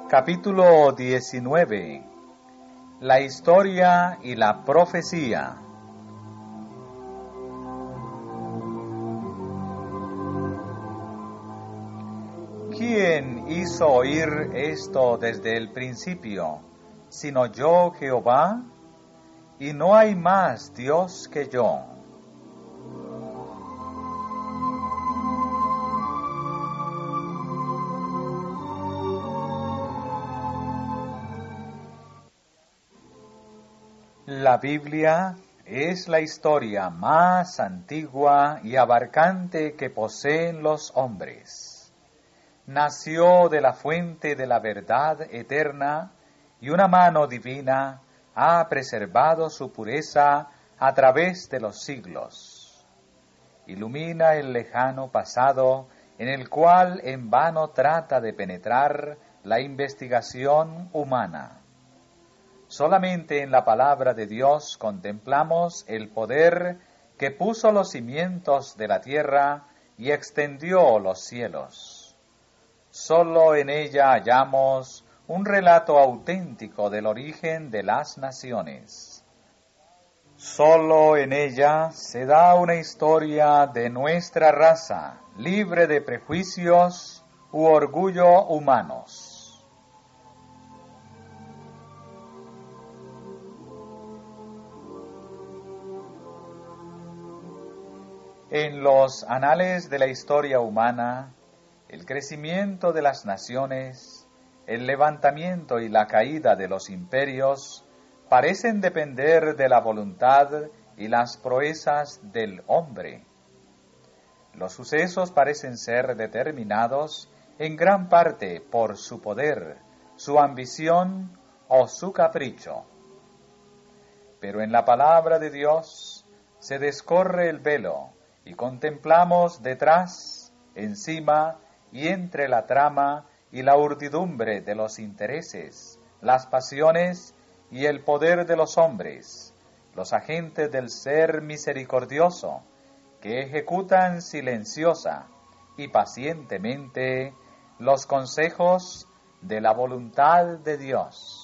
Capítulo 19. La historia y la profecía. ¿Quién hizo oír esto desde el principio, sino yo, Jehová? Y no hay más Dios que yo. La Biblia es la historia más antigua y abarcante que poseen los hombres. Nació de la fuente de la verdad eterna y una mano divina ha preservado su pureza a través de los siglos. Ilumina el lejano pasado en el cual en vano trata de penetrar la investigación humana. Solamente en la palabra de Dios contemplamos el poder que puso los cimientos de la tierra y extendió los cielos. Solo en ella hallamos un relato auténtico del origen de las naciones. Solo en ella se da una historia de nuestra raza, libre de prejuicios u orgullo humanos. En los anales de la historia humana, el crecimiento de las naciones, el levantamiento y la caída de los imperios parecen depender de la voluntad y las proezas del hombre. Los sucesos parecen ser determinados en gran parte por su poder, su ambición o su capricho. Pero en la palabra de Dios se descorre el velo y contemplamos detrás, encima y entre la trama y la urdidumbre de los intereses, las pasiones y el poder de los hombres, los agentes del ser misericordioso, que ejecutan silenciosa y pacientemente los consejos de la voluntad de Dios.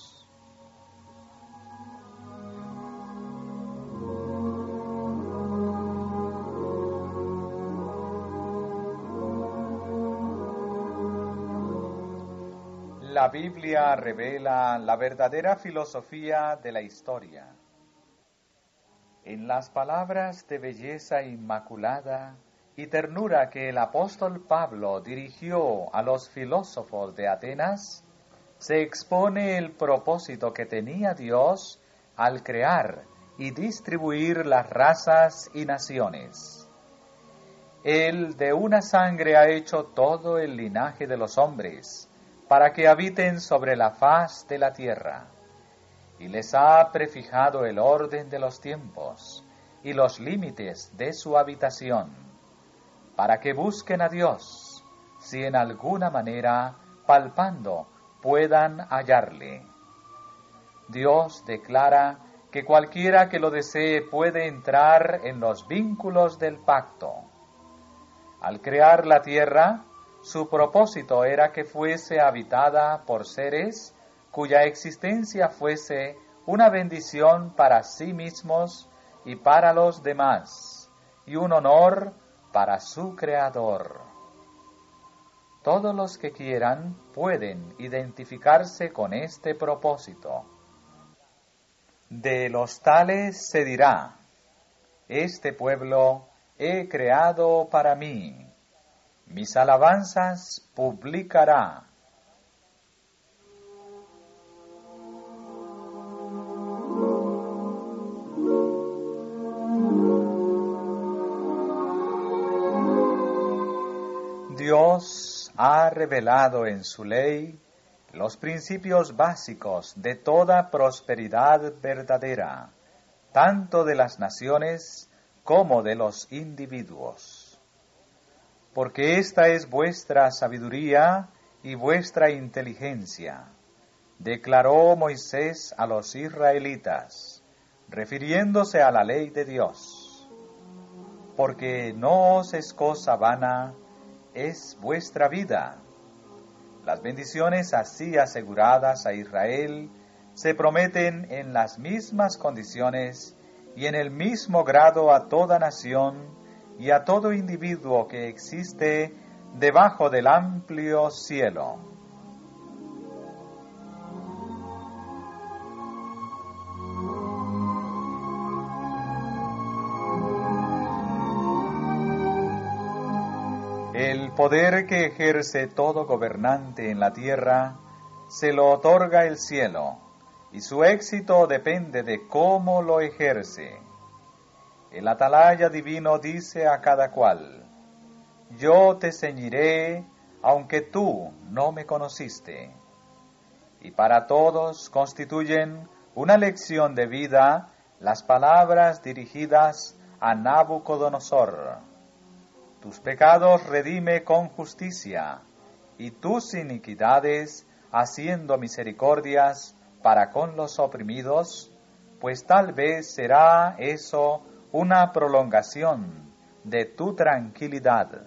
La Biblia revela la verdadera filosofía de la historia. En las palabras de belleza inmaculada y ternura que el apóstol Pablo dirigió a los filósofos de Atenas, se expone el propósito que tenía Dios al crear y distribuir las razas y naciones. Él de una sangre ha hecho todo el linaje de los hombres, para que habiten sobre la faz de la tierra, y les ha prefijado el orden de los tiempos y los límites de su habitación, para que busquen a Dios, si en alguna manera, palpando, puedan hallarle. Dios declara que cualquiera que lo desee puede entrar en los vínculos del pacto. Al crear la tierra, su propósito era que fuese habitada por seres cuya existencia fuese una bendición para sí mismos y para los demás, y un honor para su Creador. Todos los que quieran pueden identificarse con este propósito. De los tales se dirá: este pueblo he creado para mí. Mis alabanzas publicará. Dios ha revelado en su ley los principios básicos de toda prosperidad verdadera, tanto de las naciones como de los individuos. Porque esta es vuestra sabiduría y vuestra inteligencia, declaró Moisés a los israelitas, refiriéndose a la ley de Dios. Porque no os es cosa vana, es vuestra vida. Las bendiciones así aseguradas a Israel se prometen en las mismas condiciones y en el mismo grado a toda nación y a todo individuo que existe debajo del amplio cielo. El poder que ejerce todo gobernante en la tierra se lo otorga el cielo, y su éxito depende de cómo lo ejerce. El atalaya divino dice a cada cual: yo te ceñiré, aunque tú no me conociste. Y para todos constituyen una lección de vida las palabras dirigidas a Nabucodonosor. Tus pecados redime con justicia, y tus iniquidades haciendo misericordias para con los oprimidos, pues tal vez será eso una prolongación de tu tranquilidad.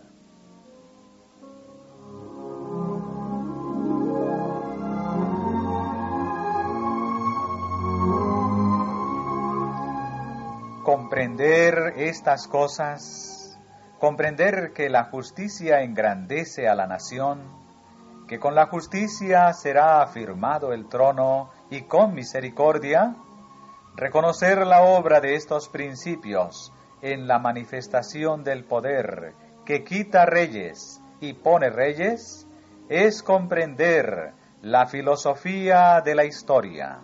Comprender estas cosas, comprender que la justicia engrandece a la nación, que con la justicia será afirmado el trono y con misericordia, reconocer la obra de estos principios en la manifestación del poder que quita reyes y pone reyes, es comprender la filosofía de la historia.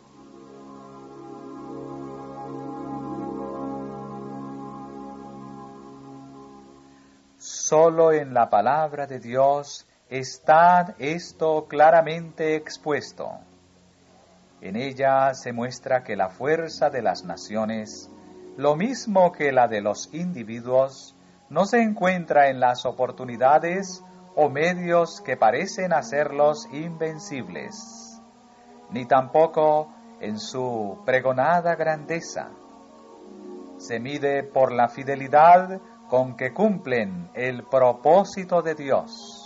Solo en la palabra de Dios está esto claramente expuesto. En ella se muestra que la fuerza de las naciones, lo mismo que la de los individuos, no se encuentra en las oportunidades o medios que parecen hacerlos invencibles, ni tampoco en su pregonada grandeza. Se mide por la fidelidad con que cumplen el propósito de Dios.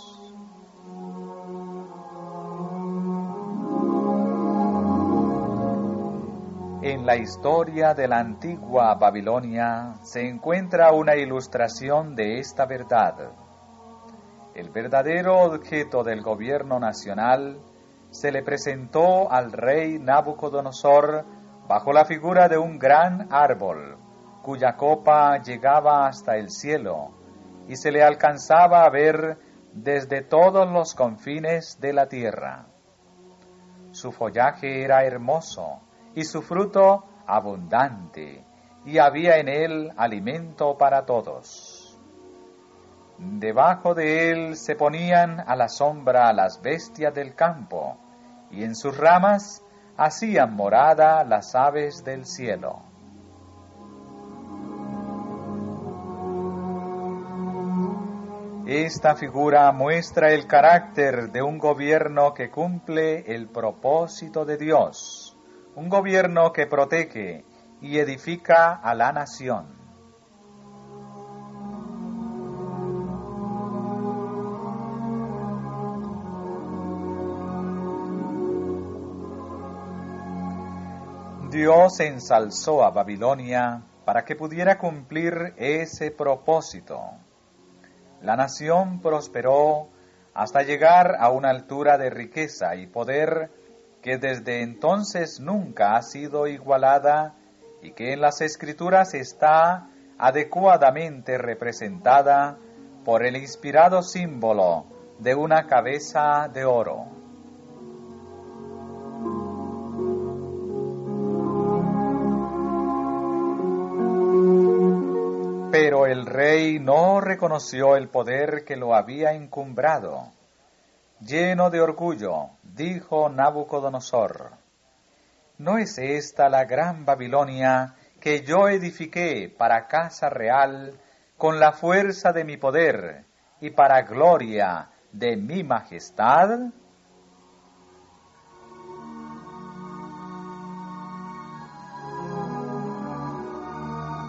En la historia de la antigua Babilonia se encuentra una ilustración de esta verdad. El verdadero objeto del gobierno nacional se le presentó al rey Nabucodonosor bajo la figura de un gran árbol, cuya copa llegaba hasta el cielo y se le alcanzaba a ver desde todos los confines de la tierra. Su follaje era hermoso y su fruto abundante, y había en él alimento para todos. Debajo de él se ponían a la sombra las bestias del campo, y en sus ramas hacían morada las aves del cielo. Esta figura muestra el carácter de un gobierno que cumple el propósito de Dios, un gobierno que protege y edifica a la nación. Dios ensalzó a Babilonia para que pudiera cumplir ese propósito. La nación prosperó hasta llegar a una altura de riqueza y poder que desde entonces nunca ha sido igualada y que en las Escrituras está adecuadamente representada por el inspirado símbolo de una cabeza de oro. Pero el rey no reconoció el poder que lo había encumbrado. Lleno de orgullo, dijo Nabucodonosor: ¿no es esta la gran Babilonia que yo edifiqué para casa real con la fuerza de mi poder y para gloria de mi majestad?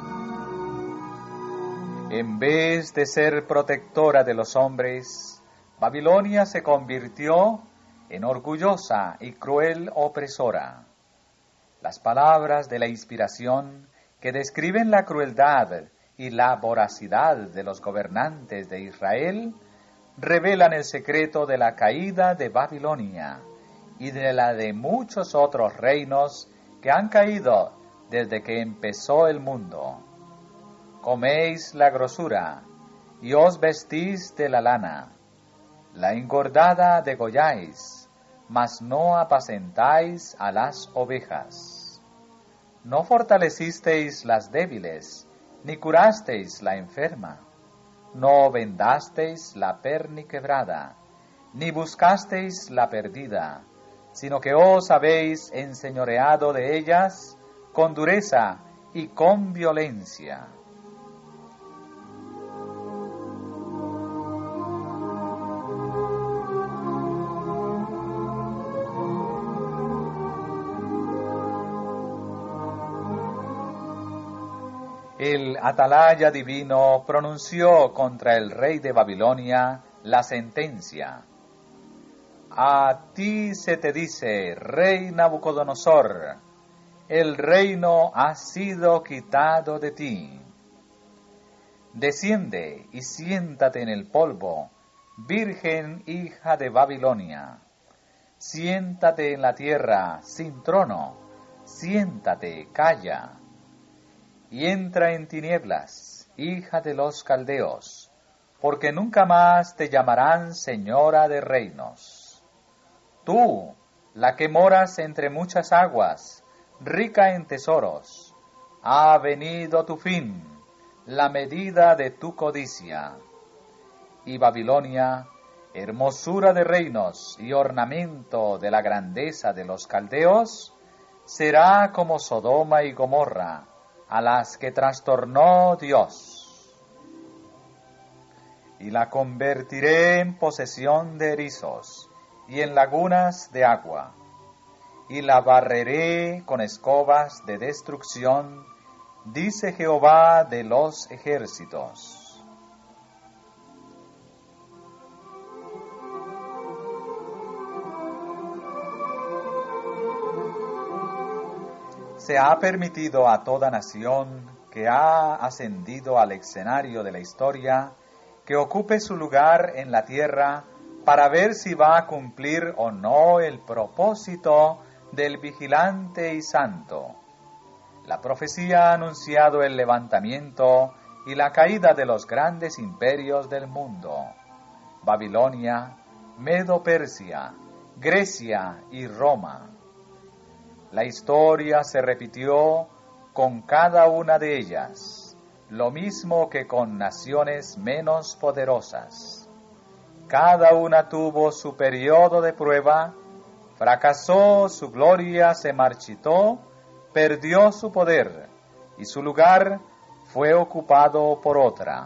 En vez de ser protectora de los hombres, Babilonia se convirtió en orgullosa y cruel opresora. Las palabras de la inspiración que describen la crueldad y la voracidad de los gobernantes de Israel revelan el secreto de la caída de Babilonia y de la de muchos otros reinos que han caído desde que empezó el mundo. Coméis la grosura y os vestís de la lana. La engordada degolláis, mas no apacentáis a las ovejas. No fortalecisteis las débiles, ni curasteis la enferma. No vendasteis la perniquebrada, ni buscasteis la perdida, sino que os habéis enseñoreado de ellas con dureza y con violencia. El atalaya divino pronunció contra el rey de Babilonia la sentencia: a ti se te dice, rey Nabucodonosor, el reino ha sido quitado de ti. Desciende y siéntate en el polvo, virgen hija de Babilonia. Siéntate en la tierra sin trono, siéntate, calla. Y entra en tinieblas, hija de los caldeos, porque nunca más te llamarán señora de reinos. Tú, la que moras entre muchas aguas, rica en tesoros, ha venido tu fin, la medida de tu codicia. Y Babilonia, hermosura de reinos y ornamento de la grandeza de los caldeos, será como Sodoma y Gomorra, a las que trastornó Dios. Y la convertiré en posesión de erizos y en lagunas de agua, y la barreré con escobas de destrucción, dice Jehová de los ejércitos. Se ha permitido a toda nación que ha ascendido al escenario de la historia que ocupe su lugar en la tierra para ver si va a cumplir o no el propósito del vigilante y santo. La profecía ha anunciado el levantamiento y la caída de los grandes imperios del mundo: Babilonia, Medo-Persia, Grecia y Roma. La historia se repitió con cada una de ellas, lo mismo que con naciones menos poderosas. Cada una tuvo su periodo de prueba, fracasó, su gloria se marchitó, perdió su poder, y su lugar fue ocupado por otra.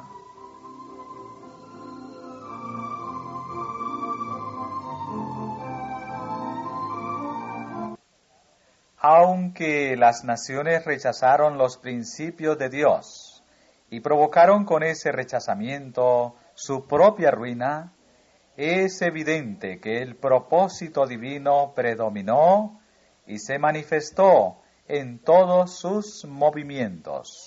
Aunque las naciones rechazaron los principios de Dios y provocaron con ese rechazamiento su propia ruina, es evidente que el propósito divino predominó y se manifestó en todos sus movimientos.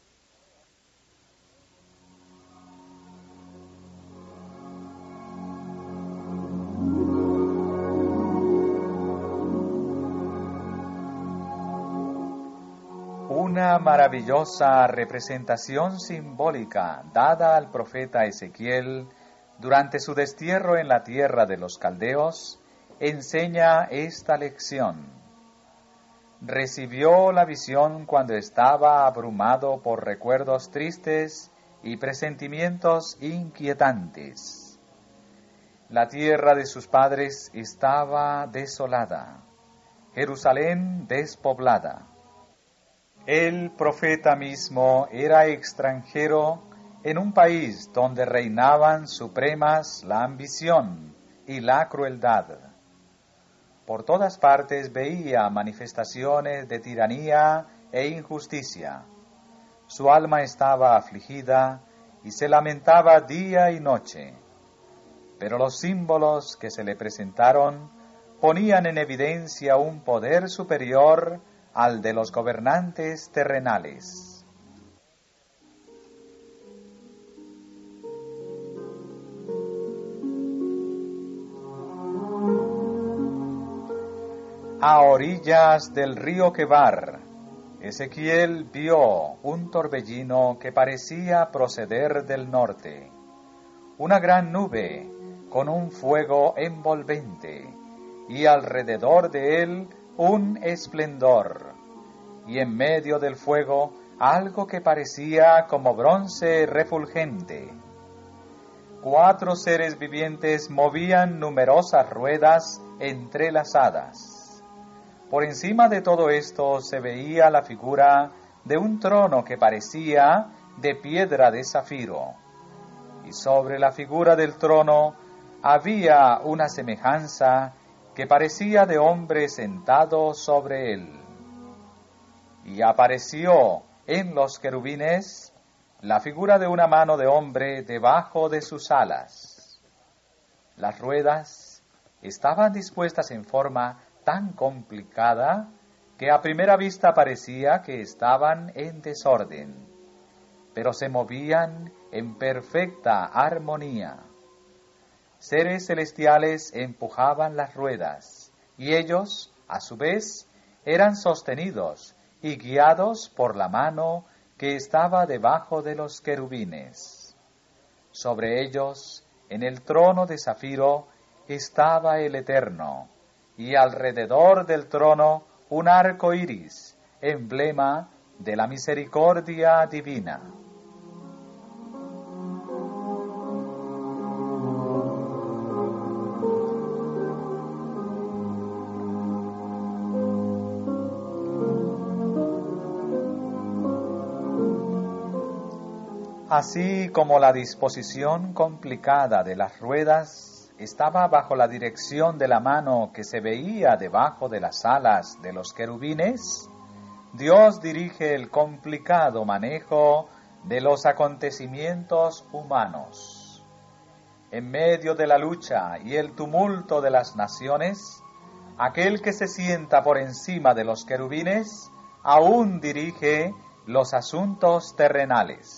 Una maravillosa representación simbólica dada al profeta Ezequiel durante su destierro en la tierra de los caldeos enseña esta lección. Recibió la visión cuando estaba abrumado por recuerdos tristes y presentimientos inquietantes. La tierra de sus padres estaba desolada, Jerusalén despoblada. El profeta mismo era extranjero en un país donde reinaban supremas la ambición y la crueldad. Por todas partes veía manifestaciones de tiranía e injusticia. Su alma estaba afligida y se lamentaba día y noche. pero los símbolos que se le presentaron ponían en evidencia un poder superior al de los gobernantes terrenales. A orillas del río Quebar, Ezequiel vio un torbellino que parecía proceder del norte, una gran nube con un fuego envolvente, y alrededor de él un esplendor, y en medio del fuego algo que parecía como bronce refulgente. 4 seres vivientes movían numerosas ruedas entrelazadas. Por encima de todo esto se veía la figura de un trono que parecía de piedra de zafiro, y sobre la figura del trono había una semejanza que parecía de hombre sentado sobre él. Y apareció en los querubines la figura de una mano de hombre debajo de sus alas. Las ruedas estaban dispuestas en forma tan complicada que a primera vista parecía que estaban en desorden, pero se movían en perfecta armonía. Seres celestiales empujaban las ruedas, y ellos, a su vez, eran sostenidos y guiados por la mano que estaba debajo de los querubines. Sobre ellos, en el trono de zafiro, estaba el Eterno, y alrededor del trono un arco iris, emblema de la misericordia divina. Así como la disposición complicada de las ruedas estaba bajo la dirección de la mano que se veía debajo de las alas de los querubines, Dios dirige el complicado manejo de los acontecimientos humanos. En medio de la lucha y el tumulto de las naciones, aquel que se sienta por encima de los querubines aún dirige los asuntos terrenales.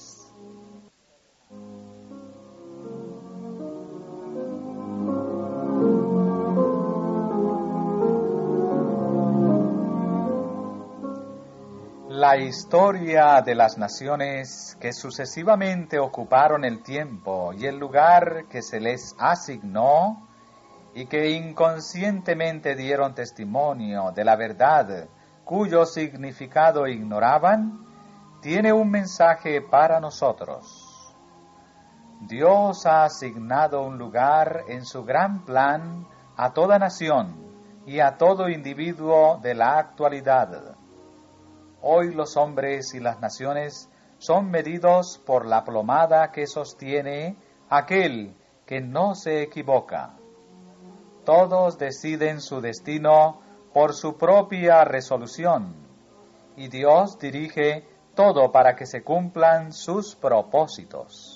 La historia de las naciones que sucesivamente ocuparon el tiempo y el lugar que se les asignó y que inconscientemente dieron testimonio de la verdad cuyo significado ignoraban, tiene un mensaje para nosotros. Dios ha asignado un lugar en su gran plan a toda nación y a todo individuo de la actualidad. Hoy los hombres y las naciones son medidos por la plomada que sostiene aquel que no se equivoca. Todos deciden su destino por su propia resolución, y Dios dirige todo para que se cumplan sus propósitos.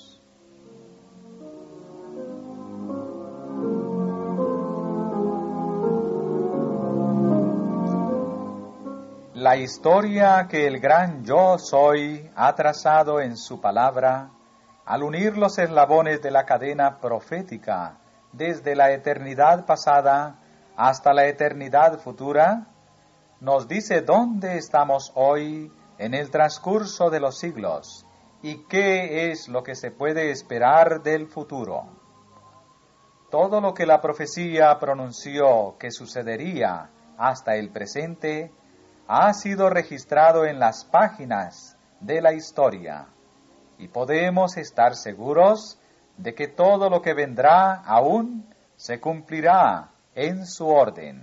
La historia que el gran Yo Soy ha trazado en su palabra, al unir los eslabones de la cadena profética desde la eternidad pasada hasta la eternidad futura, nos dice dónde estamos hoy en el transcurso de los siglos y qué es lo que se puede esperar del futuro. Todo lo que la profecía pronunció que sucedería hasta el presente ha sido registrado en las páginas de la historia, y podemos estar seguros de que todo lo que vendrá aún se cumplirá en su orden.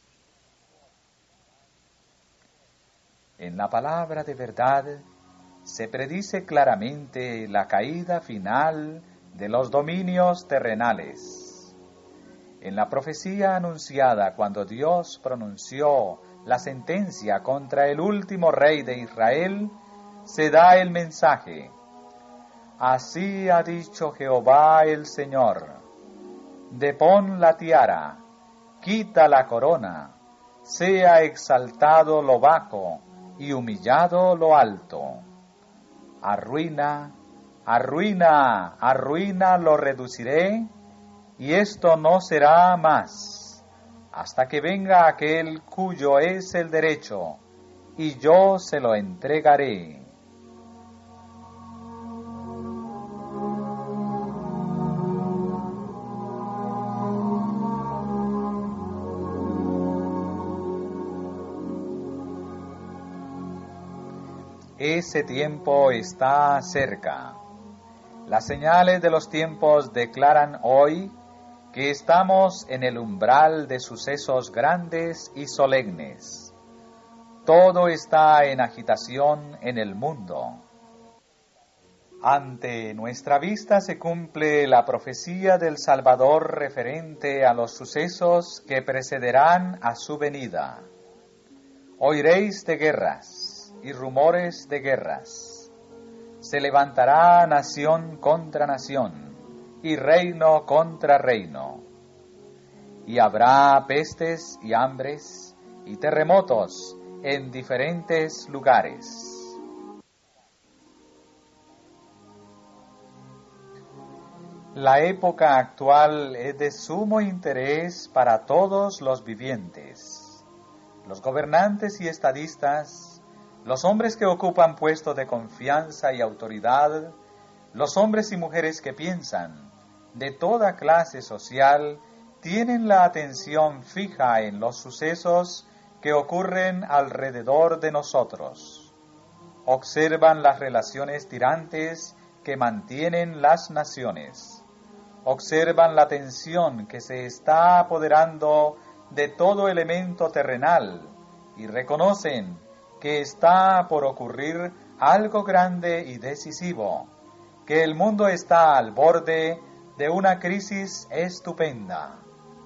En la palabra de verdad se predice claramente la caída final de los dominios terrenales. En la profecía anunciada cuando Dios pronunció la sentencia contra el último rey de Israel, se da el mensaje: así ha dicho Jehová el Señor, depón la tiara, quita la corona, sea exaltado lo bajo y humillado lo alto. Arruina, arruina, arruina lo reduciré, y esto no será más, hasta que venga aquel cuyo es el derecho, y yo se lo entregaré. Ese tiempo está cerca. Las señales de los tiempos declaran hoy que estamos en el umbral de sucesos grandes y solemnes. Todo está en agitación en el mundo. Ante nuestra vista se cumple la profecía del Salvador referente a los sucesos que precederán a su venida. Oiréis de guerras y rumores de guerras. Se levantará nación contra nación y reino contra reino. Y habrá pestes y hambres y terremotos en diferentes lugares. La época actual es de sumo interés para todos los vivientes. Los gobernantes y estadistas, los hombres que ocupan puestos de confianza y autoridad, los hombres y mujeres que piensan, de toda clase social, tienen la atención fija en los sucesos que ocurren alrededor de nosotros. Observan las relaciones tirantes que mantienen las naciones. Observan la tensión que se está apoderando de todo elemento terrenal y reconocen que está por ocurrir algo grande y decisivo, que el mundo está al borde de una crisis estupenda.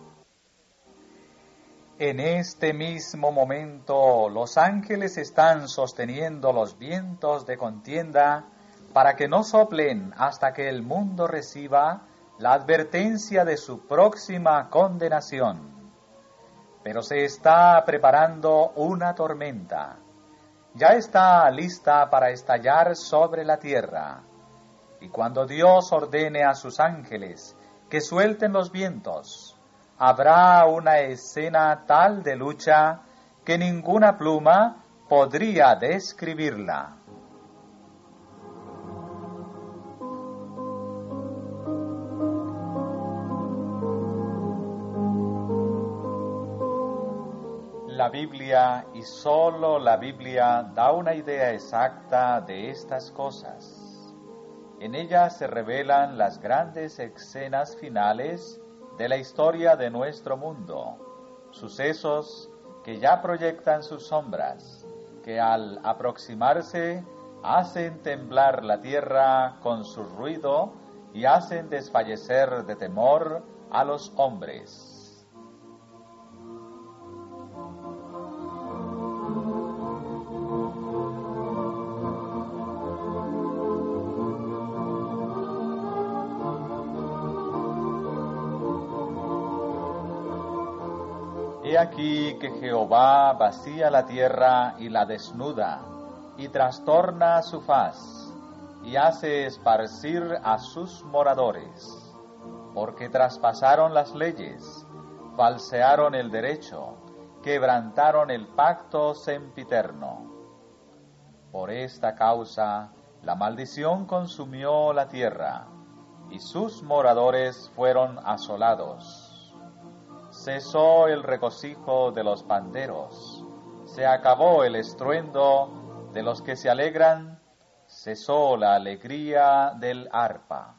En este mismo momento los ángeles están sosteniendo los vientos de contienda para que no soplen hasta que el mundo reciba la advertencia de su próxima condenación. Pero se está preparando una tormenta. Ya está lista para estallar sobre la tierra. Y cuando Dios ordene a sus ángeles que suelten los vientos, habrá una escena tal de lucha que ninguna pluma podría describirla. La Biblia y solo la Biblia da una idea exacta de estas cosas. En ella se revelan las grandes escenas finales de la historia de nuestro mundo, sucesos que ya proyectan sus sombras, que al aproximarse hacen temblar la tierra con su ruido y hacen desfallecer de temor a los hombres. He aquí que Jehová vacía la tierra y la desnuda, y trastorna su faz, y hace esparcir a sus moradores, porque traspasaron las leyes, falsearon el derecho, quebrantaron el pacto sempiterno. Por esta causa la maldición consumió la tierra, y sus moradores fueron asolados. Cesó el regocijo de los panderos, se acabó el estruendo de los que se alegran, cesó la alegría del arpa.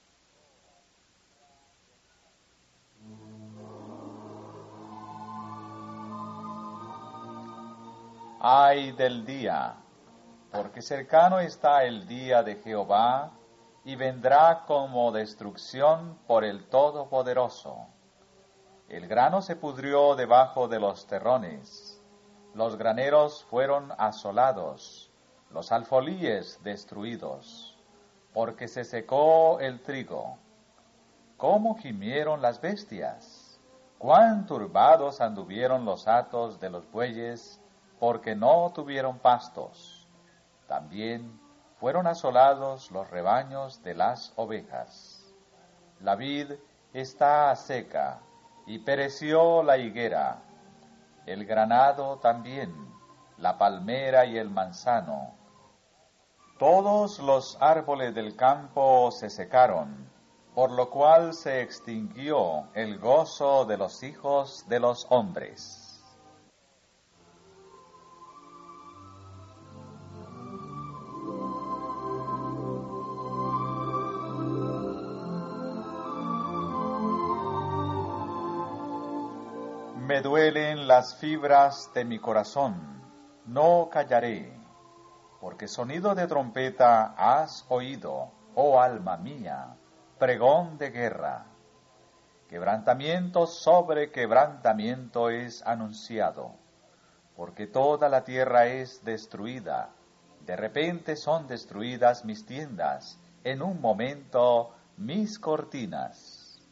Ay del día, porque cercano está el día de Jehová, y vendrá como destrucción por el Todopoderoso. El grano se pudrió debajo de los terrones, los graneros fueron asolados, los alfolíes destruidos, porque se secó el trigo. cómo gimieron las bestias, cuán turbados anduvieron los hatos de los bueyes, porque no tuvieron pastos. También fueron asolados los rebaños de las ovejas. La vid está seca, y pereció la higuera, el granado también, la palmera y el manzano. Todos los árboles del campo se secaron, por lo cual se extinguió el gozo de los hijos de los hombres. Me duelen las fibras de mi corazón, no callaré, porque sonido de trompeta has oído, oh alma mía, pregón de guerra. Quebrantamiento sobre quebrantamiento es anunciado, porque toda la tierra es destruida. De repente son destruidas mis tiendas, en un momento mis cortinas.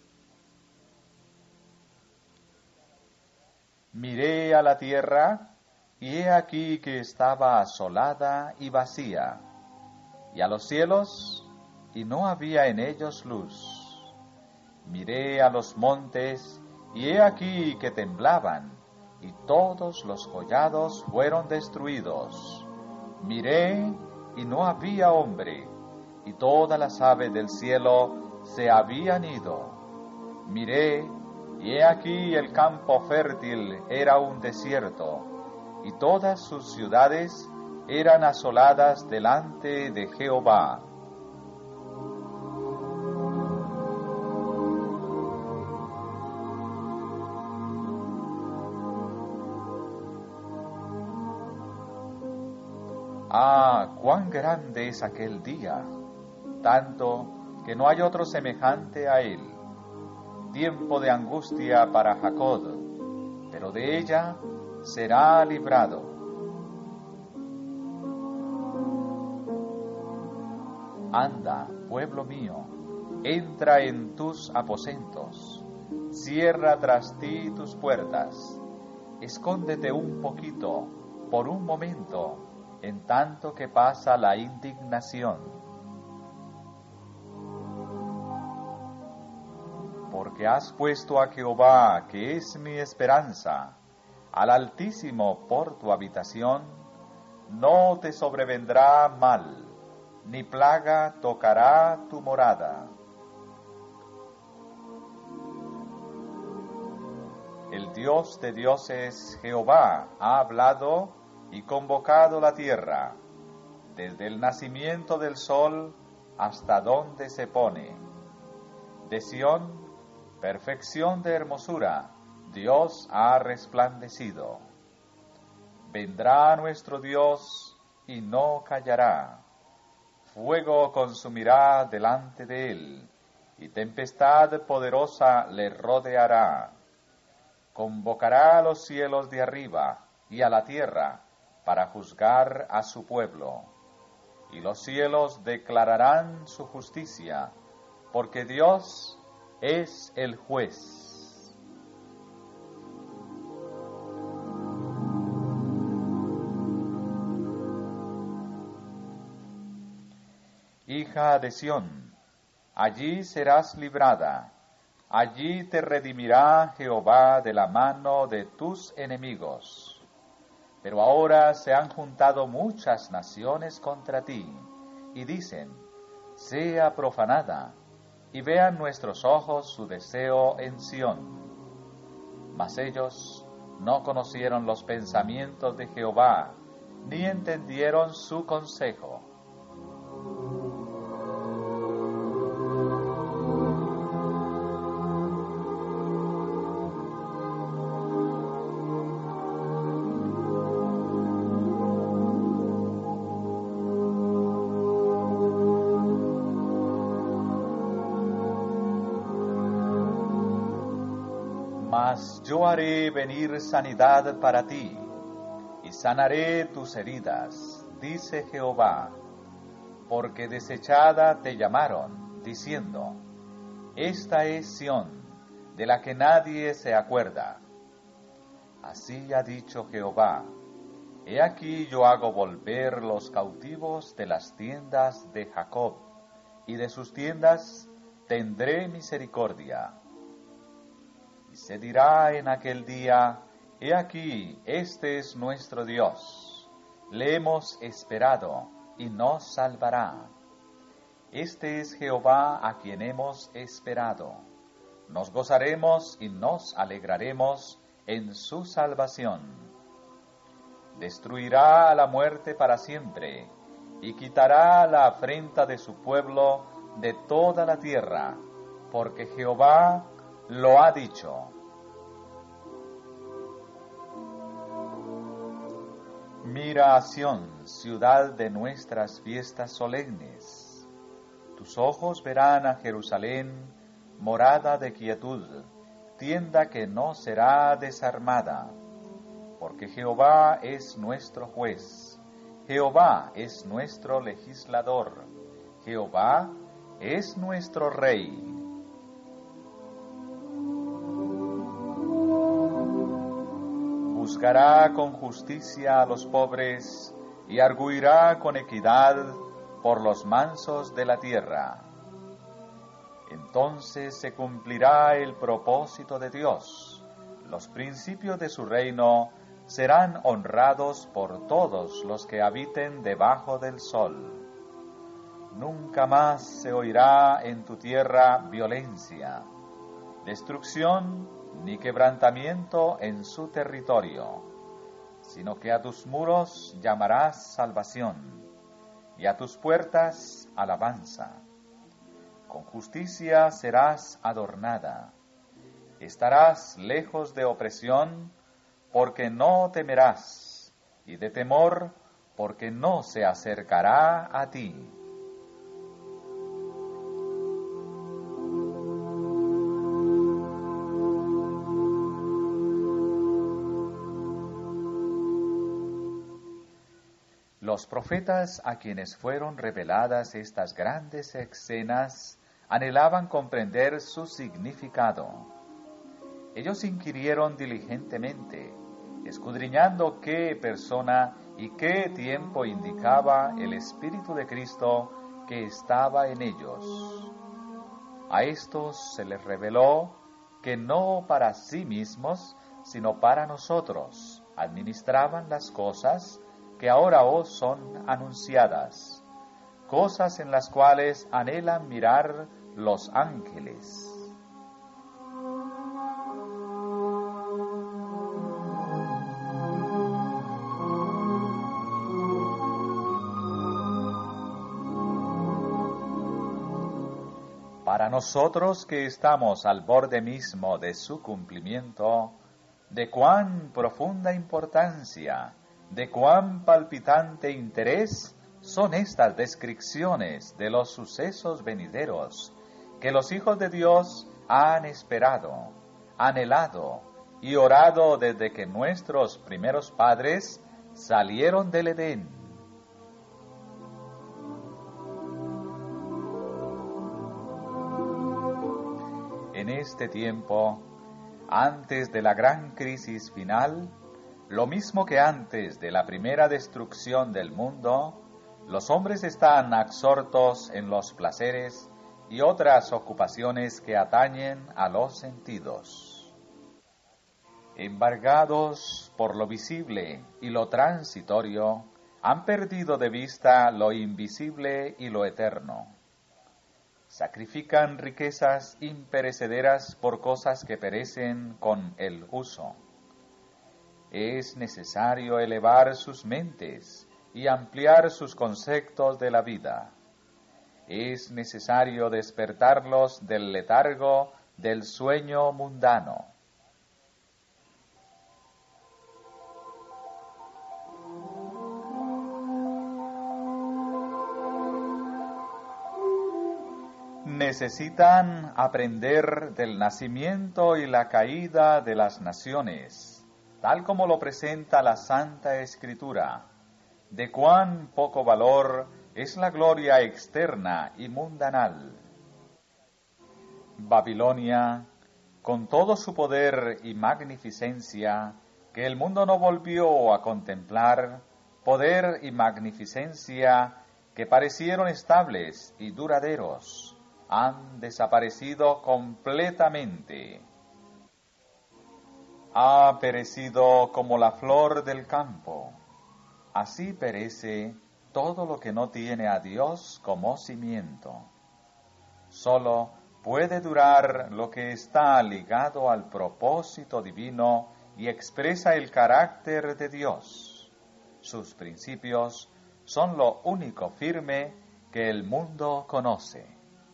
Miré a la tierra, y he aquí que estaba asolada y vacía, y a los cielos, y no había en ellos luz. Miré a los montes, y he aquí que temblaban, y todos los collados fueron destruidos. Miré, y no había hombre, y todas las aves del cielo se habían ido. Miré, y he aquí el campo fértil era un desierto, y todas sus ciudades eran asoladas delante de Jehová. Ah, cuán grande es aquel día, tanto que no hay otro semejante a él. Tiempo de angustia para Jacob, pero de ella será librado. Anda, pueblo mío, entra en tus aposentos, cierra tras ti tus puertas, escóndete un poquito, por un momento, en tanto que pasa la indignación. Porque has puesto a Jehová, que es mi esperanza, al Altísimo por tu habitación, no te sobrevendrá mal, ni plaga tocará tu morada. El Dios de dioses, Jehová, ha hablado y convocado la tierra, desde el nacimiento del sol hasta donde se pone. De Sión, perfección de hermosura, Dios ha resplandecido. Vendrá nuestro Dios y no callará. Fuego consumirá delante de él, y tempestad poderosa le rodeará. Convocará a los cielos de arriba y a la tierra para juzgar a su pueblo. Y los cielos declararán su justicia, porque Dios es el juez. Hija de Sión, allí serás librada, allí te redimirá Jehová de la mano de tus enemigos. Pero ahora se han juntado muchas naciones contra ti, y dicen, sea profanada, y vean nuestros ojos su deseo en Sión. Mas ellos no conocieron los pensamientos de Jehová, ni entendieron su consejo. Mas yo haré venir sanidad para ti, y sanaré tus heridas, dice Jehová, porque desechada te llamaron, diciendo, Esta es Sión, de la que nadie se acuerda. Así ha dicho Jehová: He aquí yo hago volver los cautivos de las tiendas de Jacob, y de sus tiendas tendré misericordia. Y se dirá en aquel día: He aquí, este es nuestro Dios, le hemos esperado, y nos salvará. Este es Jehová a quien hemos esperado. Nos gozaremos y nos alegraremos en su salvación. Destruirá a la muerte para siempre, y quitará la afrenta de su pueblo de toda la tierra, porque Jehová lo ha dicho. Mira a Sión, ciudad de nuestras fiestas solemnes. Tus ojos verán a Jerusalén, morada de quietud, tienda que no será desarmada. Porque Jehová es nuestro juez, Jehová es nuestro legislador, Jehová es nuestro rey. Juzgará con justicia a los pobres y arguirá con equidad por los mansos de la tierra. Entonces se cumplirá el propósito de Dios. Los principios de su reino serán honrados por todos los que habiten debajo del sol. Nunca más se oirá en tu tierra violencia, destrucción ni quebrantamiento en su territorio, sino que a tus muros llamarás salvación, y a tus puertas alabanza. Con justicia serás adornada, estarás lejos de opresión, porque no temerás, y de temor, porque no se acercará a ti. Los profetas a quienes fueron reveladas estas grandes escenas anhelaban comprender su significado. Ellos inquirieron diligentemente, escudriñando qué persona y qué tiempo indicaba el Espíritu de Cristo que estaba en ellos. A estos se les reveló que no para sí mismos, sino para nosotros, administraban las cosas que ahora os son anunciadas, cosas en las cuales anhelan mirar los ángeles. Para nosotros que estamos al borde mismo de su cumplimiento, de cuán profunda importancia, de cuán palpitante interés son estas descripciones de los sucesos venideros que los hijos de Dios han esperado, anhelado y orado desde que nuestros primeros padres salieron del Edén. En este tiempo, antes de la gran crisis final, lo mismo que antes de la primera destrucción del mundo, los hombres están absortos en los placeres y otras ocupaciones que atañen a los sentidos. Embargados por lo visible y lo transitorio, han perdido de vista lo invisible y lo eterno. Sacrifican riquezas imperecederas por cosas que perecen con el uso. Es necesario elevar sus mentes y ampliar sus conceptos de la vida. Es necesario despertarlos del letargo del sueño mundano. Necesitan aprender del nacimiento y la caída de las naciones, tal como lo presenta la Santa Escritura, de cuán poco valor es la gloria externa y mundanal. Babilonia, con todo su poder y magnificencia, que el mundo no volvió a contemplar, poder y magnificencia que parecieron estables y duraderos, han desaparecido completamente. Ha perecido como la flor del campo. Así perece todo lo que no tiene a Dios como cimiento. Solo puede durar lo que está ligado al propósito divino y expresa el carácter de Dios. Sus principios son lo único firme que el mundo conoce.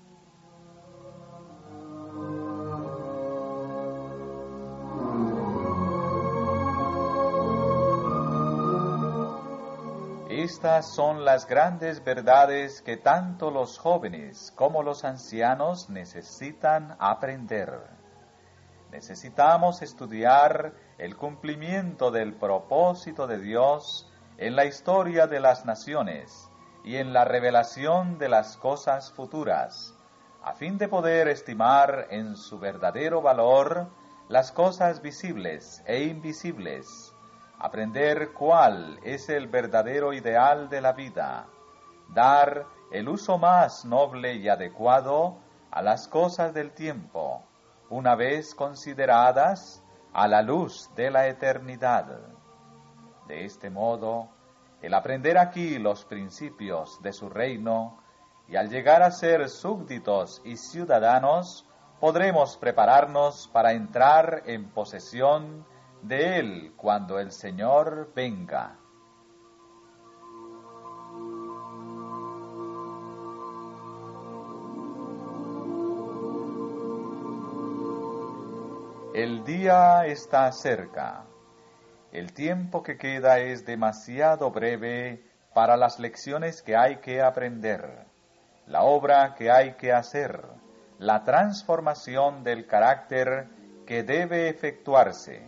Estas son las grandes verdades que tanto los jóvenes como los ancianos necesitan aprender. Necesitamos estudiar el cumplimiento del propósito de Dios en la historia de las naciones y en la revelación de las cosas futuras, a fin de poder estimar en su verdadero valor las cosas visibles e invisibles, aprender cuál es el verdadero ideal de la vida, dar el uso más noble y adecuado a las cosas del tiempo, una vez consideradas a la luz de la eternidad. De este modo, el aprender aquí los principios de su reino y al llegar a ser súbditos y ciudadanos, podremos prepararnos para entrar en posesión de él cuando el Señor venga. El día está cerca. El tiempo que queda es demasiado breve para las lecciones que hay que aprender, la obra que hay que hacer, la transformación del carácter que debe efectuarse.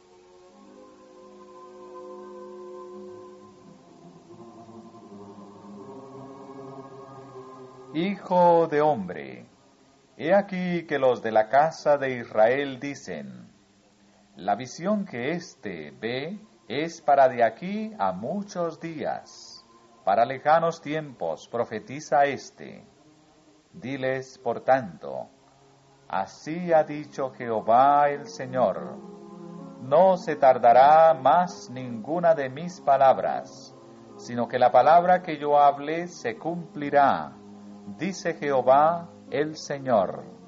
Hijo de hombre, he aquí que los de la casa de Israel dicen: la visión que éste ve es para de aquí a muchos días, para lejanos tiempos profetiza éste. Diles, por tanto, así ha dicho Jehová el Señor: no se tardará más ninguna de mis palabras, sino que la palabra que yo hable se cumplirá, dice Jehová el Señor.